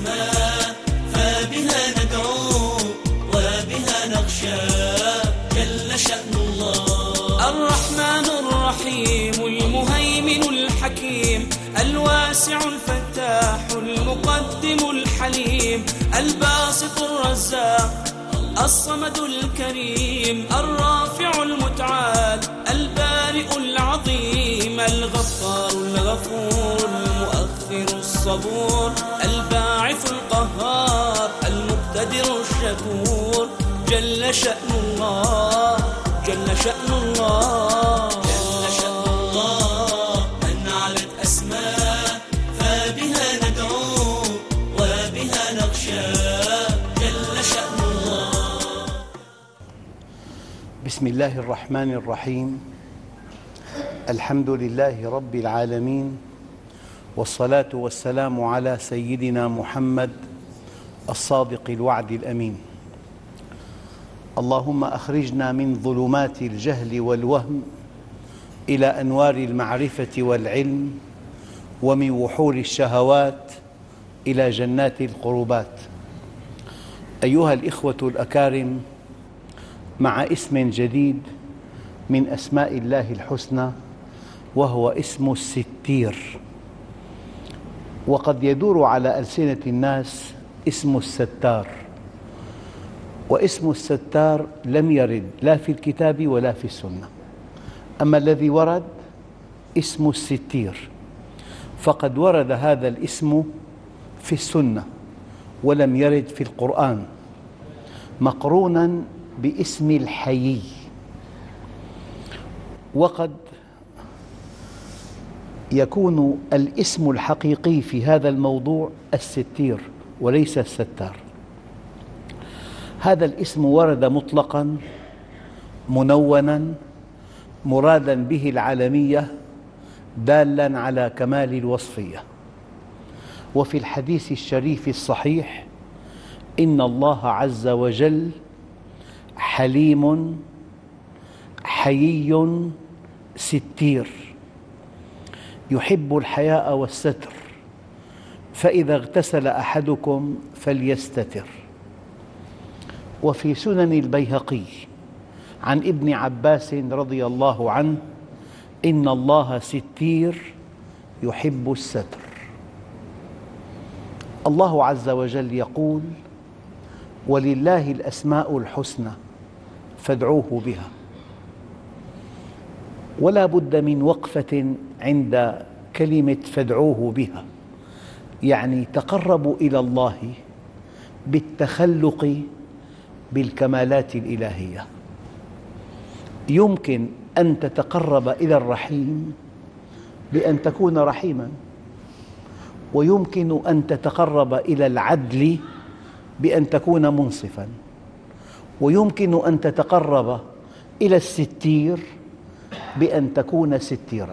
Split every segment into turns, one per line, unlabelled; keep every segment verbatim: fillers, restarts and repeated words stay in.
أسماء فبها ندعو وبها نخشى جل شأن الله. الرحمن الرحيم المهيمن الحكيم الواسع الفتاح المقدم الحليم الباسط الرزاق الصمد الكريم الرافع المتعال البارئ العظيم الغفار الغفور المؤخر الصبور الباعث القهار المقتدر الشكور جل شأن الله جل شأن الله جل شأن الله. من علت أسماء فبها ندعو وبها نخشى جل شأن الله.
بسم الله الرحمن الرحيم. الحمد لله رب العالمين، والصلاة والسلام على سيدنا محمد الصادق الوعد الأمين. اللهم أخرجنا من ظلمات الجهل والوهم إلى أنوار المعرفة والعلم، ومن وحول الشهوات إلى جنات القربات. أيها الإخوة الأكارم، مع اسم جديد من أسماء الله الحسنى، وهو اسم الستير. وقد يدور على ألسنة الناس اسم الستار، واسم الستار لم يرد لا في الكتاب ولا في السنة، أما الذي ورد اسم الستير، فقد ورد هذا الاسم في السنة ولم يرد في القرآن، مقرونا باسم الحيي. وقد يكون الاسم الحقيقي في هذا الموضوع الستير وليس الستار. هذا الاسم ورد مطلقاً منوناً مرادا به العالمية دالاً على كمال الوصفية. وفي الحديث الشريف الصحيح: إن الله عز وجل حليم حيي ستير يحب الحياء والستر، فإذا اغتسل أحدكم فليستتر. وفي سنن البيهقي عن ابن عباس رضي الله عنه: إن الله ستير يحب الستر. الله عز وجل يقول: ولله الأسماء الحسنى فادعوه بها. ولا بد من وقفة عند كلمة فادعوه بها، يعني تقربوا إلى الله بالتخلق بالكمالات الإلهية. يمكن أن تتقرب إلى الرحيم بأن تكون رحيماً، ويمكن أن تتقرب إلى العدل بأن تكون منصفاً، ويمكن أن تتقرب إلى الستير بأن تكون ستيراً.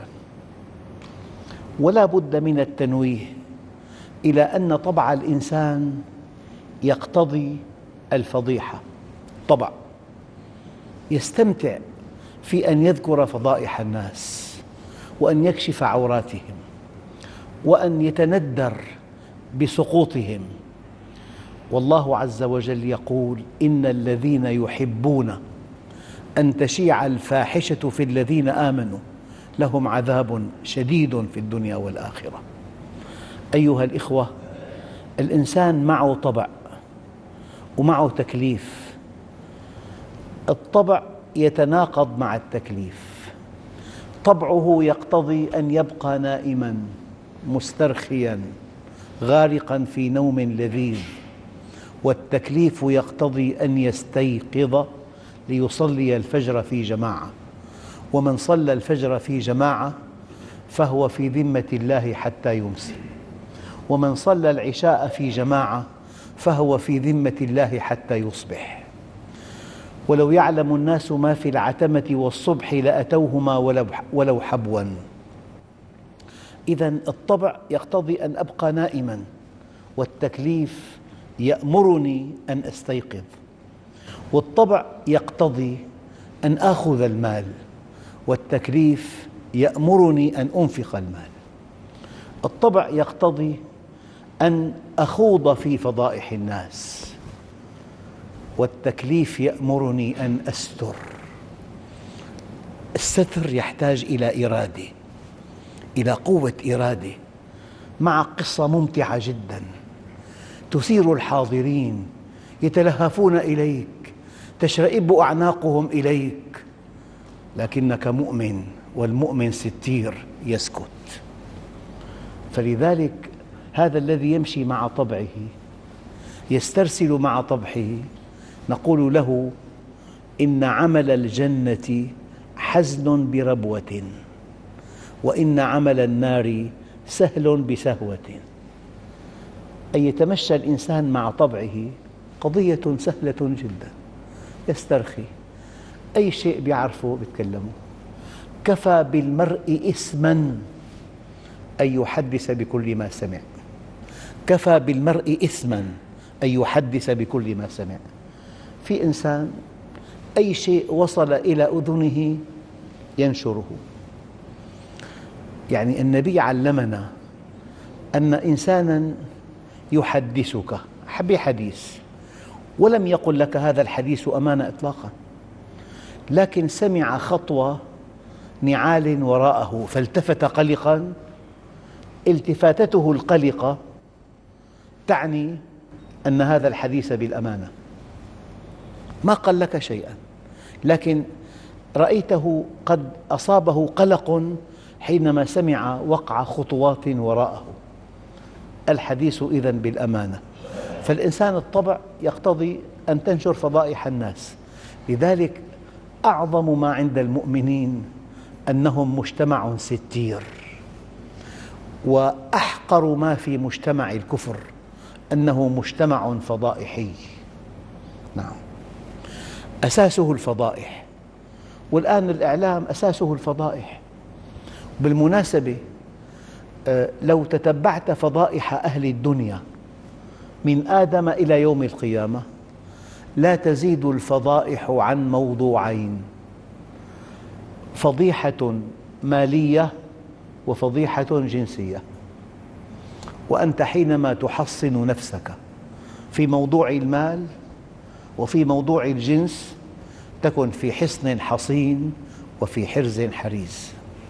ولا بد من التنويه إلى أن طبع الإنسان يقتضي الفضيحة. طبع يستمتع في أن يذكر فضائح الناس، وأن يكشف عوراتهم، وأن يتندر بسقوطهم. والله عز وجل يقول: إن الذين يحبون أن تشيع الفاحشة في الذين آمنوا لهم عذاب شديد في الدنيا والآخرة. أيها الإخوة، الإنسان معه طبع ومعه تكليف. الطبع يتناقض مع التكليف. طبعه يقتضي أن يبقى نائماً مسترخياً غارقاً في نوم لذيذ، والتكليف يقتضي أن يستيقظ ليصلي الفجر في جماعة. ومن صلى الفجر في جماعة فهو في ذمة الله حتى يمسي، ومن صلى العشاء في جماعة فهو في ذمة الله حتى يصبح. ولو يعلم الناس ما في العتمة والصبح لأتوهما ولو حبوا. إذن الطبع يقتضي أن أبقى نائماً، والتكليف يأمرني أن أستيقظ. والطبع يقتضي أن آخذ المال، والتكليف يأمرني أن أنفق المال. الطبع يقتضي أن أخوض في فضائح الناس، والتكليف يأمرني أن أستر. الستر يحتاج إلى إرادة، إلى قوة إرادة، مع قصة ممتعة جدا تثير الحاضرين، يتلهفون إليك، تشرئب أعناقهم إليك، لكنك مؤمن، والمؤمن ستير يسكت. فلذلك هذا الذي يمشي مع طبعه، يسترسل مع طبعه، نقول له إن عمل الجنة حزن بربوة، وإن عمل النار سهل بسهوة. أن يتمشى الإنسان مع طبعه قضية سهلة جدا، يسترخي، أي شيء بيعرفه بيتكلمه. كفى بالمرء إثما أن يحدث بكل ما سمع، كفى بالمرء إثما أن يحدث بكل ما سمع. في إنسان أي شيء وصل إلى أذنه ينشره. يعني النبي علمنا أن إنسانا يحدثك بحديث، ولم يقل لك هذا الحديث أمانة إطلاقا، لكن سمع خطوة نعال وراءه فالتفت قلقا، التفاتته القلقة تعني أن هذا الحديث بالأمانة، ما قال لك شيئا، لكن رأيته قد أصابه قلق حينما سمع وقع خطوات وراءه. الحديث إذن بالأمانة. فالإنسان الطبع يقتضي أن تنشر فضائح الناس. لذلك أعظم ما عند المؤمنين أنهم مجتمع ستير، وأحقر ما في مجتمع الكفر أنه مجتمع فضائحي. نعم، أساسه الفضائح، والآن الإعلام أساسه الفضائح. بالمناسبة لو تتبعت فضائح أهل الدنيا من آدم إلى يوم القيامة لا تزيد الفضائح عن موضوعين: فضيحة مالية وفضيحة جنسية. وأنت حينما تحصن نفسك في موضوع المال وفي موضوع الجنس تكن في حصن حصين وفي حرز حريز.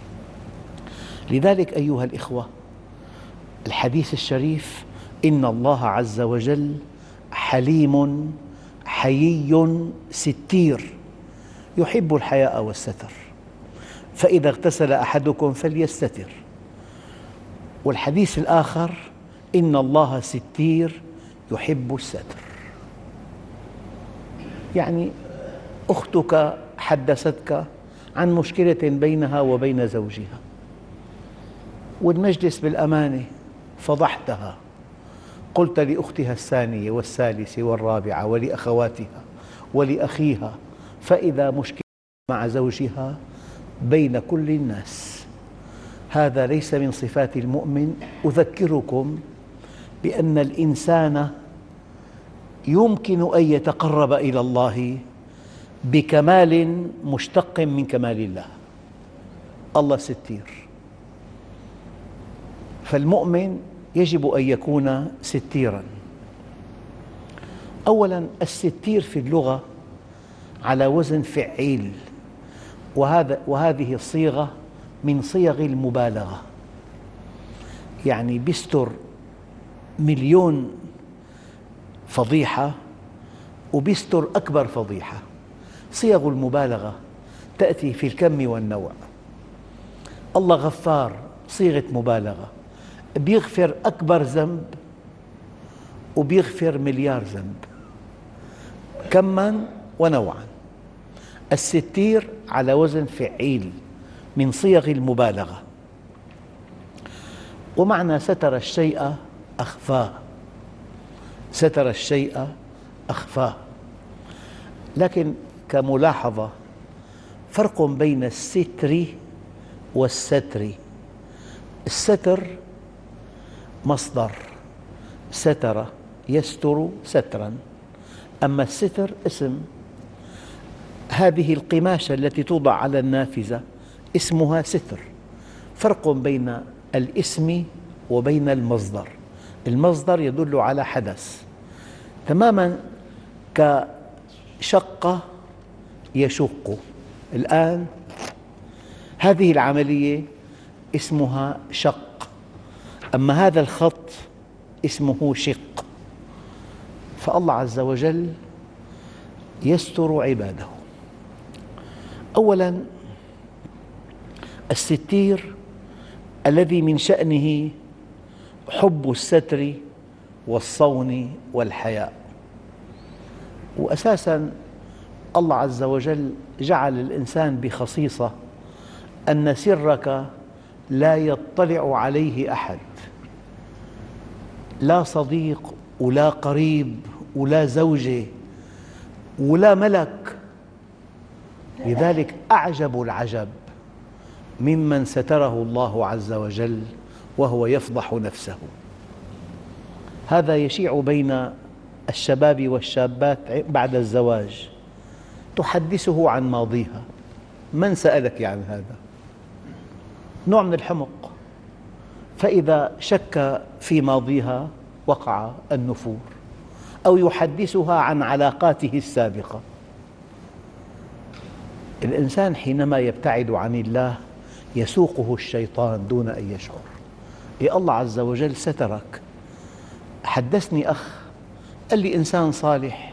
لذلك أيها الإخوة، الحديث الشريف: إن الله عز وجل حليم حيي ستير يحب الحياء والستر، فإذا اغتسل أحدكم فليستتر. والحديث الآخر: إن الله ستير يحب الستر. يعني أختك حدثتك عن مشكلة بينها وبين زوجها، والمجلس بالأمانة فضحتها، قلت لأختها الثانية والثالثة والرابعة ولأخواتها ولأخيها، فإذا مشكلة مع زوجها بين كل الناس. هذا ليس من صفات المؤمن. أذكركم بأن الإنسان يمكن أن يتقرب إلى الله بكمال مشتق من كمال الله. الله ستير، فالمؤمن يجب أن يكون ستيراً. أولاً، الستير في اللغة على وزن فعيل، وهذا وهذه الصيغة من صيغ المبالغة، يعني بيستر مليون فضيحة وبيستر أكبر فضيحة. صيغ المبالغة تأتي في الكم والنوع. الله غفار، صيغة مبالغة، بيغفر أكبر ذنب وبيغفر مليار ذنب، كماً ونوعاً. الستير على وزن فعيل من صيغ المبالغة. ومعنى ستر الشيء أخفاه، ستر الشيء أخفاه. لكن كملاحظة، فرق بين الستر والستر. الستر مصدر ستر يستر ستراً، أما الستر اسم. هذه القماشة التي توضع على النافذة اسمها ستر. فرق بين الاسم وبين المصدر. المصدر يدل على حدث، تماما كشق يشق. الآن هذه العملية اسمها شق، أما هذا الخط اسمه شق. فالله عز وجل يستر عباده. أولاً الستير الذي من شأنه حب الستر والصون والحياء. وأساساً الله عز وجل جعل الإنسان بخصيصة أن سرك لا يطلع عليه أحد، لا صديق ولا قريب ولا زوجة ولا ملك. لذلك أعجب العجب ممن ستره الله عز وجل وهو يفضح نفسه. هذا يشيع بين الشباب والشابات بعد الزواج، تحدثه عن ماضيها. من سألك عن هذا؟ نوع من الحمق. فإذا شك في ماضيها وقع النفور، أو يحدثها عن علاقاته السابقة. الإنسان حينما يبتعد عن الله يسوقه الشيطان دون أن يشعر. يا الله عز وجل سترك. حدثني أخ قال لي إنسان صالح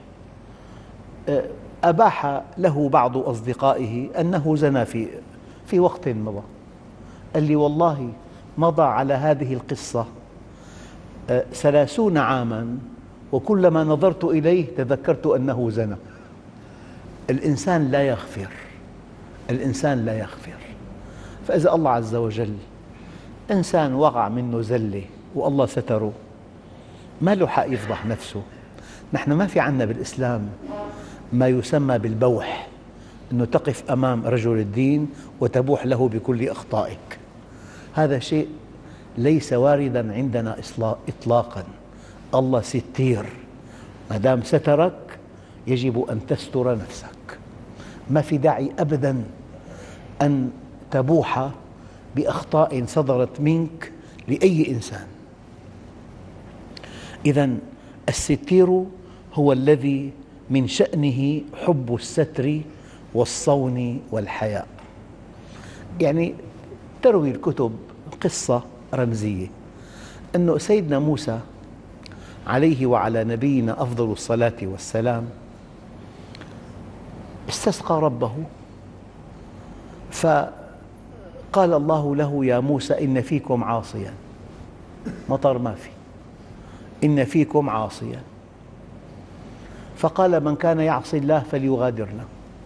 أباح له بعض أصدقائه أنه زنى في في وقت مضى. قال لي والله مضى على هذه القصة ثلاثون عاماً، وكلما نظرت إليه تذكرت أنه زنى. الإنسان لا يغفر، الإنسان لا يغفر. فإذا الله عز وجل إنسان وقع منه زلة والله ستره، ما له حق يفضح نفسه. نحن ما في عنا بالإسلام ما يسمى بالبوح، أنه تقف أمام رجل الدين وتبوح له بكل أخطائك. هذا شيء ليس وارداً عندنا إطلاقاً. الله ستير، ما دام سترك يجب أن تستر نفسك. ما في داعي أبداً أن تبوح بأخطاء صدرت منك لأي إنسان. إذن الستير هو الذي من شأنه حب الستر والصون والحياء. يعني تروي الكتب قصة رمزية أن سيدنا موسى عليه وعلى نبينا أفضل الصلاة والسلام استسقى ربه، فقال الله له يا موسى إن فيكم عاصياً. مطر ما في، إن فيكم عاصياً. فقال من كان يعصي الله فليغادرنا.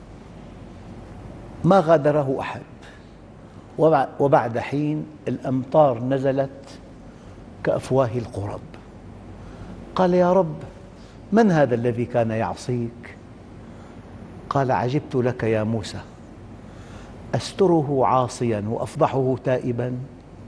ما غادره أحد. وبعد حين الأمطار نزلت كأفواه القرب. قال يا رب من هذا الذي كان يعصيك؟ قال عجبت لك يا موسى، أستره عاصياً وأفضحه تائباً؟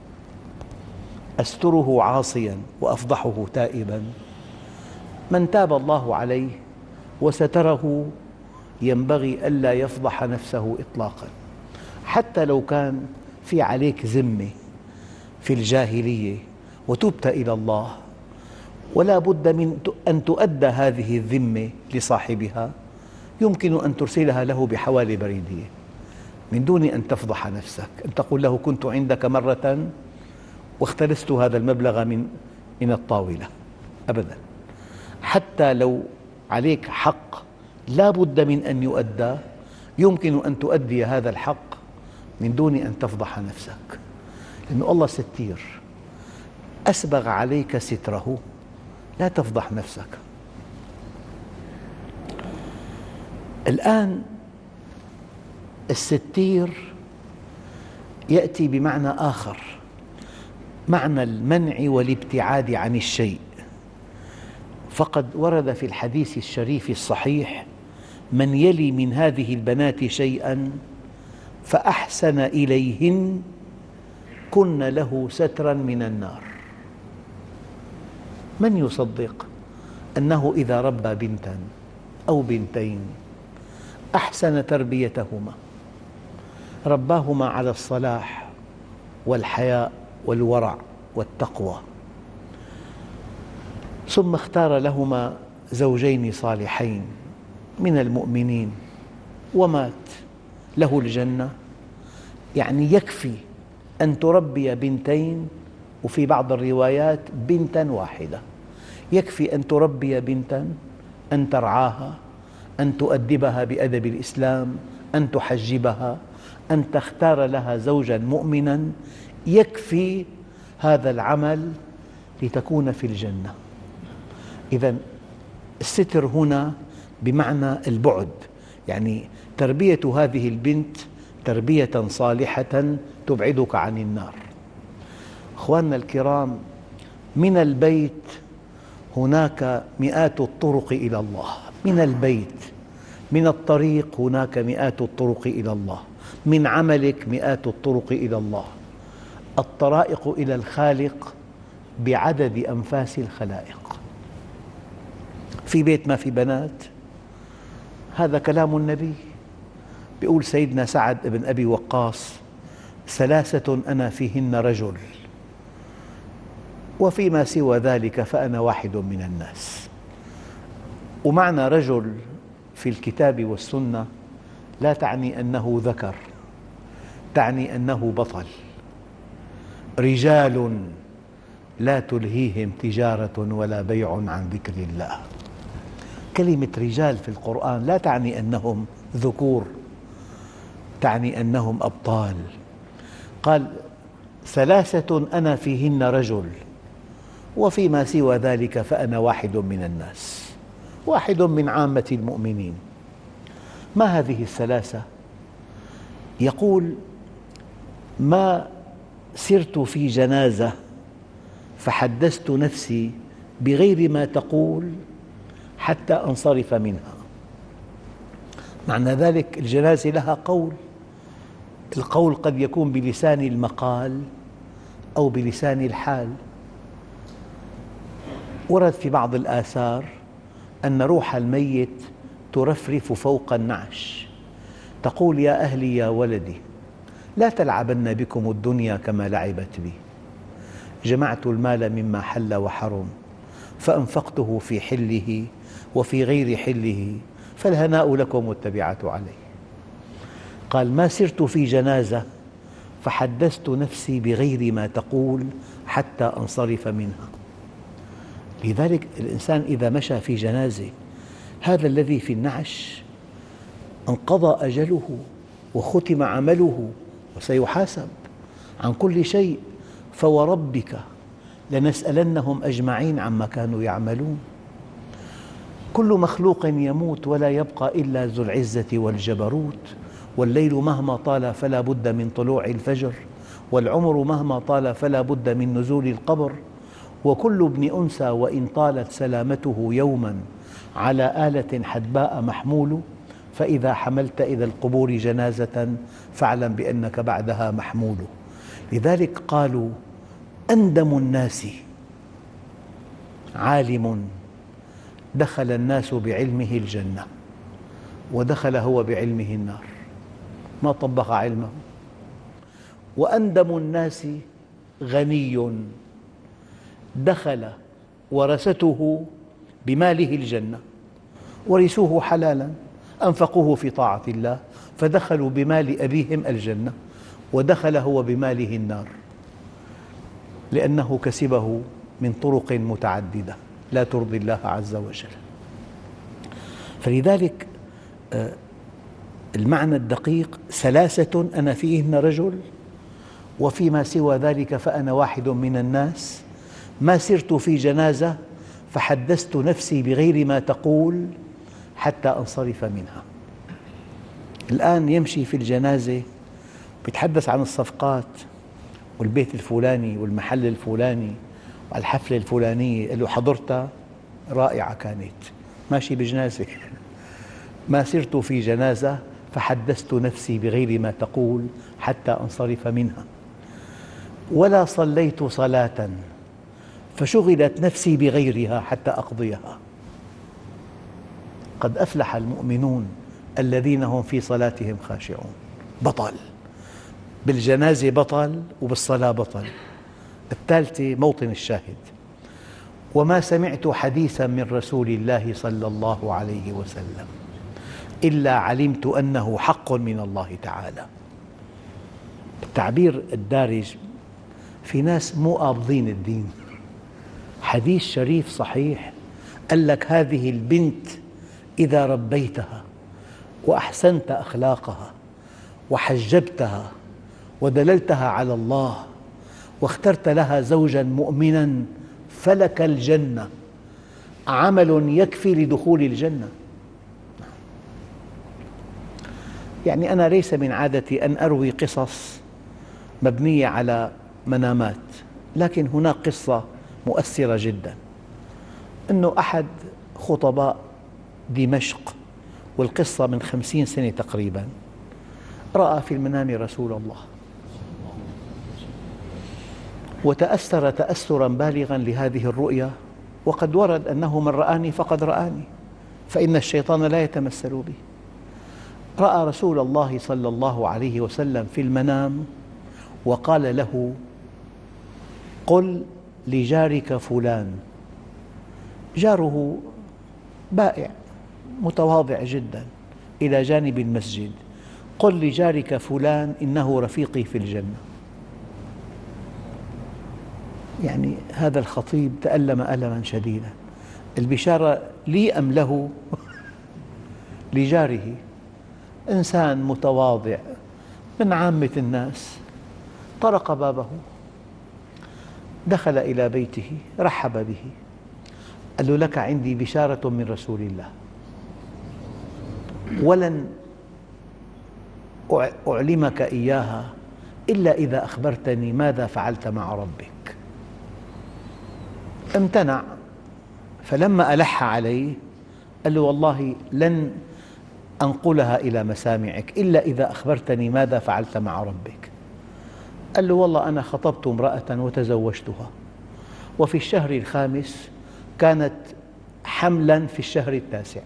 أستره عاصياً وأفضحه تائباً؟ من تاب الله عليه وستره ينبغي ألا يفضح نفسه إطلاقاً، حتى لو كان في عليك ذمة في الجاهلية وتبت إلى الله، ولا بد من أن تؤدى هذه الذمة لصاحبها. يمكن أن ترسلها له بحوالي بريدية من دون أن تفضح نفسك، أن تقول له كنت عندك مرة واختلست هذا المبلغ من من الطاولة. أبداً. حتى لو عليك حق لا بد من أن يؤدى، يمكن أن تؤدي هذا الحق من دون أن تفضح نفسك، لأن الله ستير أسبغ عليك ستره. لا تفضح نفسك. الآن الستير يأتي بمعنى آخر، معنى المنع والابتعاد عن الشيء. فقد ورد في الحديث الشريف الصحيح من يلي من هذه البنات شيئاً فأحسن إليهن كن له ستراً من النار. من يصدق أنه إذا ربى بنتاً أو بنتين أحسن تربيتهما، رباهما على الصلاح والحياء والورع والتقوى، ثم اختار لهما زوجين صالحين من المؤمنين ومات، له الجنة. يعني يكفي أن تربي بنتين، وفي بعض الروايات بنتا واحدة، يكفي أن تربي بنتا، أن ترعاها، أن تؤدبها بأدب الإسلام، أن تحجبها، أن تختار لها زوجا مؤمنا، يكفي هذا العمل لتكون في الجنة. إذن الستر هنا بمعنى البعد، يعني تربية هذه البنت تربية صالحة تبعدك عن النار. أخواننا الكرام، من البيت هناك مئات الطرق إلى الله، من البيت، من الطريق هناك مئات الطرق إلى الله، من عملك مئات الطرق إلى الله. الطرائق إلى الخالق بعدد أنفاس الخلائق. في بيت ما في بنات، هذا كلام النبي. يقول سيدنا سعد بن أبي وقاص: ثلاثة أنا فيهن رجل، وفيما سوى ذلك فأنا واحد من الناس. ومعنى رجل في الكتاب والسنة لا تعني أنه ذكر، تعني أنه بطل. رجال لا تلهيهم تجارة ولا بيع عن ذكر الله. كلمة رجال في القرآن لا تعني أنهم ذكور، تعني أنهم أبطال. قال: ثلاثة أنا فيهن رجل، وفيما سوى ذلك فأنا واحد من الناس، واحد من عامة المؤمنين. ما هذه الثلاثة؟ يقول: ما سرت في جنازة فحدثت نفسي بغير ما تقول حتى أنصرف منها. معنى ذلك الجنازة لها قول، القول قد يكون بلسان المقال أو بلسان الحال. ورد في بعض الآثار أن روح الميت ترفرف فوق النعش، تقول: يا أهلي يا ولدي، لا تلعبن بكم الدنيا كما لعبت بي. جمعت المال مما حل وحرم، فأنفقته في حله وفي غير حله، فالهناء لكم والتبعة عليه. قال: ما سرت في جنازة فحدثت نفسي بغير ما تقول حتى أنصرف منها. لذلك الإنسان إذا مشى في جنازة، هذا الذي في النعش انقضى أجله وختم عمله وسيحاسب عن كل شيء. فوربك لنسألنهم أجمعين عما كانوا يعملون. كل مخلوق يموت ولا يبقى إلا ذو العزة والجبروت. والليل مهما طال فلا بد من طلوع الفجر، والعمر مهما طال فلا بد من نزول القبر. وكل ابن أنثى وإن طالت سلامته يوما على آلة حدباء محمول. فإذا حملت إلى القبور جنازة فاعلم بأنك بعدها محمول. لذلك قالوا: أندم الناس عالم دخل الناس بعلمه الجنة، ودخل هو بعلمه النار، ما طبق علمه. وأندم الناس غني دخل ورثته بماله الجنة، ورثوه حلالا، أنفقوه في طاعة الله، فدخلوا بمال أبيهم الجنة، ودخل هو بماله النار، لأنه كسبه من طرق متعددة لا ترضي الله عز وجل. فلذلك المعنى الدقيق: ثلاثة أنا فيهن رجل، وفيما سوى ذلك فأنا واحد من الناس. ما سرت في جنازة فحدثت نفسي بغير ما تقول حتى أنصرف منها. الآن يمشي في الجنازة يتحدث عن الصفقات والبيت الفلاني والمحل الفلاني والحفلة الفلانية، قال له: حضرتها؟ رائعة كانت. ماشي بجنازة. ما سرت في جنازة فحدثت نفسي بغير ما تقول حتى أنصرف منها. ولا صليت صلاة فشغلت نفسي بغيرها حتى أقضيها. قد أفلح المؤمنون الذين هم في صلاتهم خاشعون. بطل بالجنازة، بطل، وبالصلاة بطل. الثالثة موطن الشاهد: وما سمعت حديثا من رسول الله صلى الله عليه وسلم إلا علمت أنه حق من الله تعالى. التعبير الدارج، في ناس مو قابضين الدين. حديث شريف صحيح قال لك هذه البنت إذا ربيتها وأحسنت أخلاقها وحجبتها ودللتها على الله واخترت لها زوجاً مؤمناً فلك الجنة، عمل يكفي لدخول الجنة. يعني أنا ليس من عادتي أن أروي قصص مبنية على منامات، لكن هناك قصة مؤثرة جداً، أنه أحد خطباء دمشق، والقصة من خمسين سنة تقريباً، رأى في المنام رسول الله وتأثر تأثراً بالغاً لهذه الرؤيا، وقد ورد أنه من رآني فقد رآني، فإن الشيطان لا يتمثل بي. رأى رسول الله صلى الله عليه وسلم في المنام وقال له: قل لجارك فلان، جاره بائع متواضع جدا إلى جانب المسجد، قل لجارك فلان إنه رفيقي في الجنة. يعني هذا الخطيب تألم ألما شديدا. البشارة لي أم له؟ لجاره، إنسان متواضع من عامة الناس، طرق بابه، دخل إلى بيته، رحب به، قال له: لك عندي بشارة من رسول الله، ولن أعلمك إياها إلا إذا أخبرتني ماذا فعلت مع ربك. امتنع، فلما ألح عليه قال له: والله لن أنقلها إلى مسامعك إلا إذا أخبرتني ماذا فعلت مع ربك. قال له: والله أنا خطبت امرأة وتزوجتها، وفي الشهر الخامس كانت حملاً في الشهر التاسع،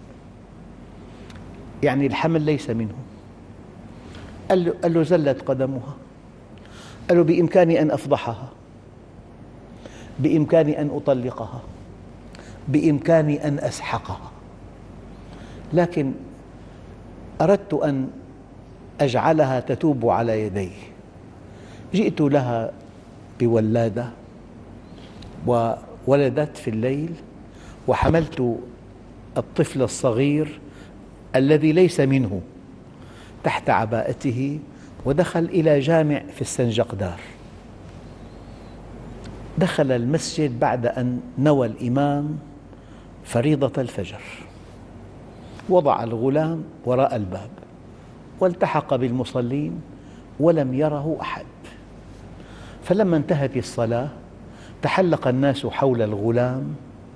يعني الحمل ليس منه. قال له, قال له: زلت قدمها. قال له: بإمكاني أن أفضحها، بإمكاني أن أطلقها، بإمكاني أن أسحقها، لكن أردت أن أجعلها تتوب على يدي. جئت لها بولادة وولدت في الليل، وحملت الطفل الصغير الذي ليس منه تحت عباءته، ودخل إلى جامع في السنجقدار. دخل المسجد بعد أن نوى الإمام فريضة الفجر، وضع الغلام وراء الباب والتحق بالمصلين ولم يره أحد. فلما انتهت الصلاة تحلق الناس حول الغلام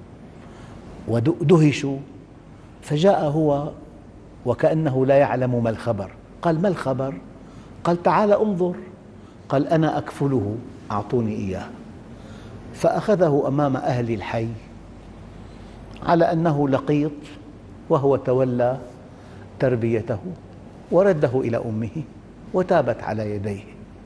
ودهشوا، فجاء هو وكأنه لا يعلم ما الخبر. قال: ما الخبر؟ قال: تعال انظر. قال: أنا أكفله، أعطوني إياه. فأخذه أمام أهل الحي على أنه لقيط، وهو تولى تربيته ورده إلى أمه وتابت على يديه.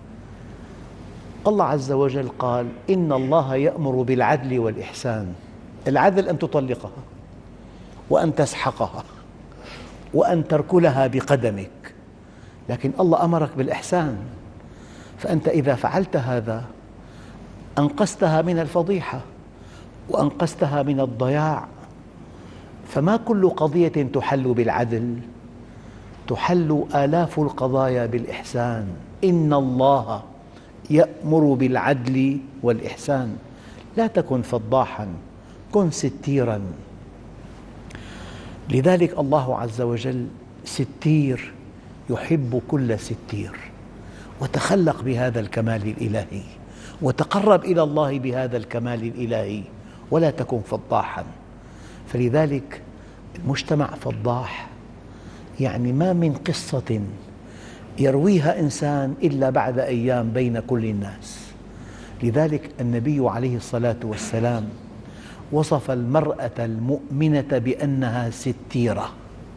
الله عز وجل قال: إن الله يأمر بالعدل والإحسان. العدل أن تطلقها، وأن تسحقها، وأن تركلها بقدمك، لكن الله أمرك بالإحسان. فأنت إذا فعلت هذا أنقذتها من الفضيحة وأنقذتها من الضياع. فما كل قضية تحل بالعدل، تحل آلاف القضايا بالإحسان. إن الله يأمر بالعدل والإحسان. لا تكن فضاحاً، كن ستيراً. لذلك الله عز وجل ستير، يحب كل ستير. وتخلق بهذا الكمال الإلهي، وتقرب إلى الله بهذا الكمال الإلهي، ولا تكن فضاحاً. فلذلك المجتمع فضاح، يعني ما من قصة يرويها إنسان إلا بعد أيام بين كل الناس. لذلك النبي عليه الصلاة والسلام وصف المرأة المؤمنة بأنها ستيرة،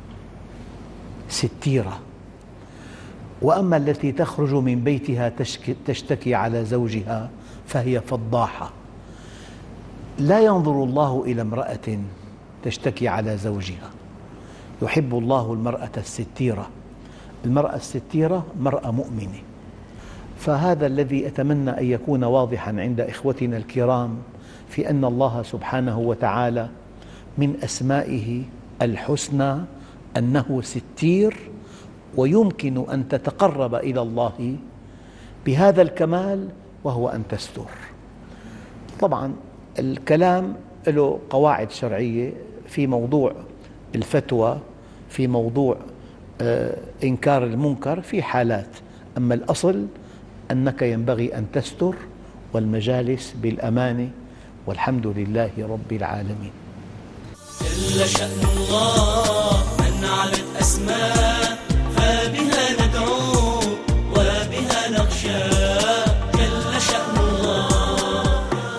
ستيرة. وأما التي تخرج من بيتها تشتكي على زوجها فهي فضاحة. لا ينظر الله إلى امرأة تشتكي على زوجها، يحب الله المرأة الستيرة. المرأة الستيرة مرأة مؤمنة. فهذا الذي أتمنى أن يكون واضحاً عند إخوتنا الكرام، في أن الله سبحانه وتعالى من أسمائه الحسنى أنه ستير، ويمكن أن تتقرب إلى الله بهذا الكمال وهو أن تستر. طبعاً الكلام له قواعد شرعية في موضوع الفتوى، في موضوع إنكار المنكر، في حالات، أما الأصل أنك ينبغي أن تستر، والمجالس بالأمانة، والحمد لله رب العالمين.
جل شأن الله من علت أسماء، فبها ندعو وبها نخشى. جل شأن الله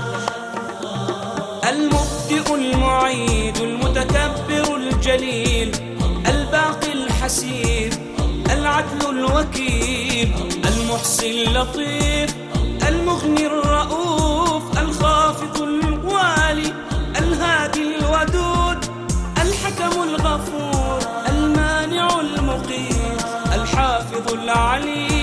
المبدئ المعيد المتكبر الجليل، الباقي الحسيب، العدل الوكيل، المحصي اللطيف، المغني الرؤوف، الخافض الوالي، الهادي الودود، الحكم الغفور، المانع المقيت، الحافظ العليم.